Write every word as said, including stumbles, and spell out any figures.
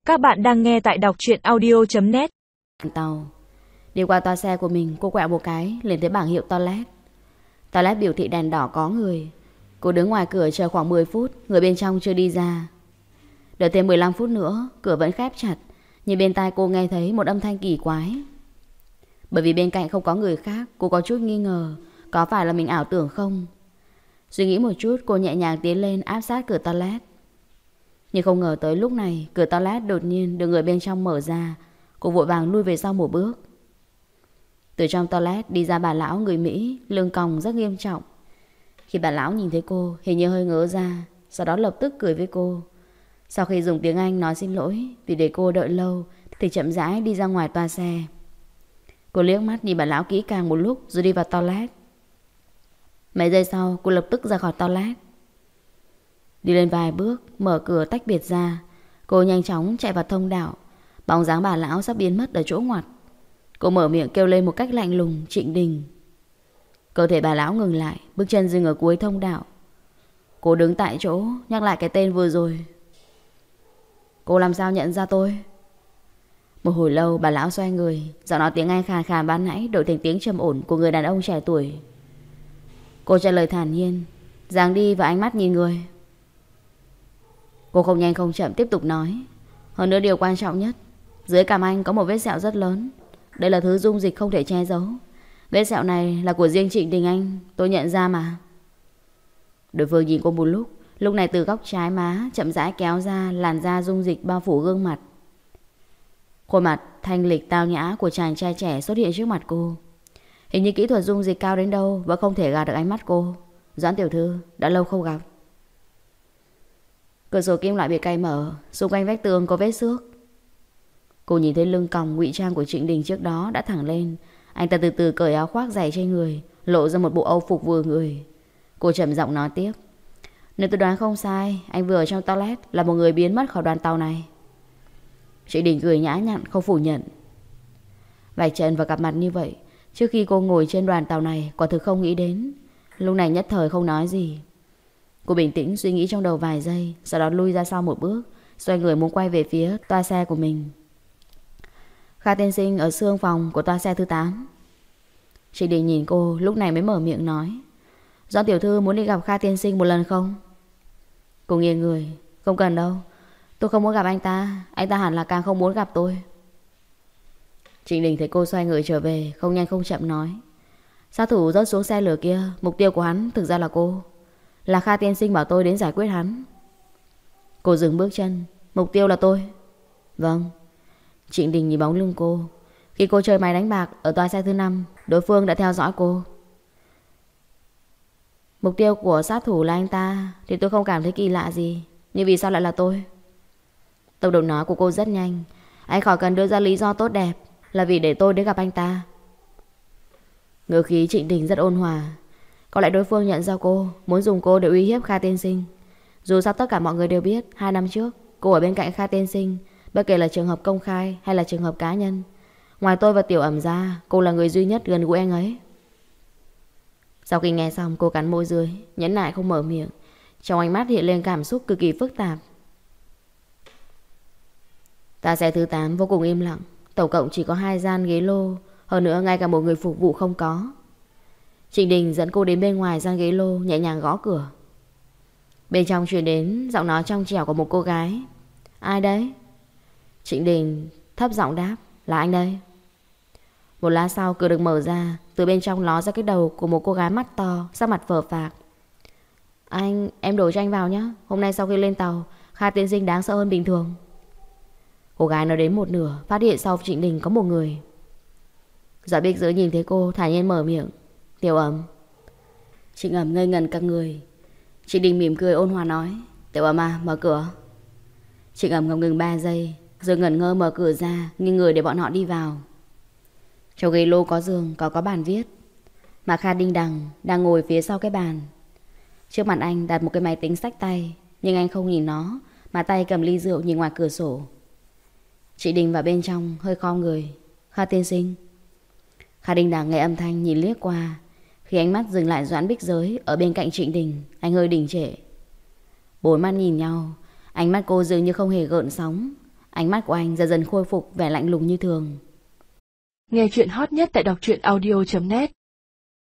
Các bạn đang nghe tại đọc truyện audio chấm net. Tàu đi qua toa xe của mình, cô quẹo một cái lên tới bảng hiệu toilet. Toilet biểu thị đèn đỏ có người. Cô đứng ngoài cửa chờ khoảng mười phút, người bên trong chưa đi ra. Đợi thêm mười lăm phút nữa, cửa vẫn khép chặt, nhưng bên tai cô nghe thấy một âm thanh kỳ quái. Bởi vì bên cạnh không có người khác, cô có chút nghi ngờ có phải là mình ảo tưởng không. Suy nghĩ một chút, cô nhẹ nhàng tiến lên áp sát cửa toilet. Nhưng không ngờ tới lúc này, cửa toilet đột nhiên được người bên trong mở ra. Cô vội vàng lui về sau một bước. Từ trong toilet đi ra bà lão người Mỹ, lưng còng rất nghiêm trọng. Khi bà lão nhìn thấy cô, hình như hơi ngớ ra, sau đó lập tức cười với cô. Sau khi dùng tiếng Anh nói xin lỗi vì để cô đợi lâu, thì chậm rãi đi ra ngoài toa xe. Cô liếc mắt nhìn bà lão kỹ càng một lúc rồi đi vào toilet. Mấy giây sau, cô lập tức ra khỏi toilet. Đi lên vài bước, mở cửa tách biệt ra. Cô nhanh chóng chạy vào thông đạo. Bóng dáng bà lão sắp biến mất ở chỗ ngoặt. Cô mở miệng kêu lên một cách lạnh lùng: Trịnh Đình. Cơ thể bà lão ngừng lại, bước chân dừng ở cuối thông đạo. Cô đứng tại chỗ, nhắc lại cái tên vừa rồi. Cô làm sao nhận ra tôi? Một hồi lâu bà lão xoay người, giọng nói tiếng Anh khàn khàn ban nãy đổi thành tiếng trầm ổn của người đàn ông trẻ tuổi. Cô trả lời thản nhiên, dáng đi và ánh mắt nhìn người. Cô không nhanh không chậm tiếp tục nói. Hơn nữa điều quan trọng nhất, dưới cằm anh có một vết sẹo rất lớn. Đây là thứ dung dịch không thể che giấu. Vết sẹo này là của riêng Trịnh Đình anh, tôi nhận ra mà. Đối phương nhìn cô một lúc. Lúc này từ góc trái má chậm rãi kéo ra làn da dung dịch bao phủ gương mặt. Khuôn mặt thanh lịch tao nhã của chàng trai trẻ xuất hiện trước mặt cô. Hình như kỹ thuật dung dịch cao đến đâu vẫn không thể gạt được ánh mắt cô. Doãn tiểu thư, đã lâu không gặp. Cửa sổ kim loại bị cày mở, xung quanh vách tường có vết xước. Cô nhìn thấy lưng còng ngụy trang của Trịnh Đình trước đó đã thẳng lên. Anh ta từ từ cởi áo khoác dày trên người, lộ ra một bộ âu phục vừa người. Cô chậm giọng nói tiếp. Nếu tôi đoán không sai, anh vừa ở trong toilet là một người biến mất khỏi đoàn tàu này. Trịnh Đình cười nhã nhặn không phủ nhận. Vài chân và gặp mặt như vậy, trước khi cô ngồi trên đoàn tàu này, quả thực không nghĩ đến. Lúc này nhất thời không nói gì. Cô bình tĩnh suy nghĩ trong đầu vài giây, sau đó lui ra sau một bước, xoay người muốn quay về phía toa xe của mình. Kha tiên sinh ở xương phòng của toa xe thứ tám. Trịnh Đình nhìn cô, lúc này mới mở miệng nói. Doãn tiểu thư muốn đi gặp Kha tiên sinh một lần không? Cô nghiêng người. Không cần đâu, tôi không muốn gặp anh ta. Anh ta hẳn là càng không muốn gặp tôi. Trịnh Đình thấy cô xoay người trở về, không nhanh không chậm nói. Sát thủ rớt xuống xe lửa kia, mục tiêu của hắn thực ra là cô. Là Kha tiên sinh bảo tôi đến giải quyết hắn. Cô dừng bước chân. Mục tiêu là tôi? Vâng. Trịnh Đình nhìn bóng lưng cô. Khi cô chơi máy đánh bạc ở toa xe thứ năm, đối phương đã theo dõi cô. Mục tiêu của sát thủ là anh ta thì tôi không cảm thấy kỳ lạ gì. Nhưng vì sao lại là tôi? Tốc độ nói của cô rất nhanh. Anh khỏi cần đưa ra lý do tốt đẹp, là vì để tôi đến gặp anh ta. Ngữ khí Trịnh Đình rất ôn hòa. Có lẽ đối phương nhận ra cô, muốn dùng cô để uy hiếp Kha tiên sinh. Dù sao tất cả mọi người đều biết, hai năm trước cô ở bên cạnh Kha tiên sinh, bất kể là trường hợp công khai hay là trường hợp cá nhân, ngoài tôi và Tiểu Ẩm ra, cô là người duy nhất gần gũi anh ấy. Sau khi nghe xong, cô cắn môi dưới, nhẫn nại không mở miệng. Trong ánh mắt hiện lên cảm xúc cực kỳ phức tạp. Toa xe thứ tám vô cùng im lặng. Tổng cộng chỉ có hai gian ghế lô, hơn nữa ngay cả một người phục vụ không có. Trịnh Đình dẫn cô đến bên ngoài gian ghế lô, nhẹ nhàng gõ cửa. Bên trong truyền đến giọng nói trong trẻo của một cô gái. Ai đấy? Trịnh Đình thấp giọng đáp. Là anh đây. Một lát sau cửa được mở ra, từ bên trong ló ra cái đầu của một cô gái mắt to, sắc mặt phờ phạc. Anh, em đổ cho anh vào nhé. Hôm nay sau khi lên tàu, Kha tiên sinh đáng sợ hơn bình thường. Cô gái nói đến một nửa, phát hiện sau Trịnh Đình có một người. Dạ Bích Giới nhìn thấy cô, thản nhiên mở miệng. Tiểu Ẩm. Trịnh Ẩm ngây ngần cả người. Trịnh Đình mỉm cười ôn hòa nói. Tiểu Ẩm à, mở cửa. Trịnh Ẩm ngập ngừng ba giây, rồi ngẩn ngơ mở cửa ra, nghiêng người để bọn họ đi vào. Trong ghế lô có giường, có có bàn viết. Mà Kha Đinh Đằng đang ngồi phía sau cái bàn. Trước mặt anh đặt một cái máy tính xách tay, nhưng anh không nhìn nó, mà tay cầm ly rượu nhìn ngoài cửa sổ. Chị Đình vào bên trong hơi khom người. Kha tiên sinh. Kha Đinh Đằng nghe âm thanh nhìn liếc qua. Khi ánh mắt dừng lại Doãn Bích Giới ở bên cạnh Trịnh Đình, anh hơi đình trệ. Bốn mắt nhìn nhau, ánh mắt cô dường như không hề gợn sóng. Ánh mắt của anh dần dần khôi phục vẻ lạnh lùng như thường. Nghe chuyện hot nhất tại đọc truyện audio chấm net.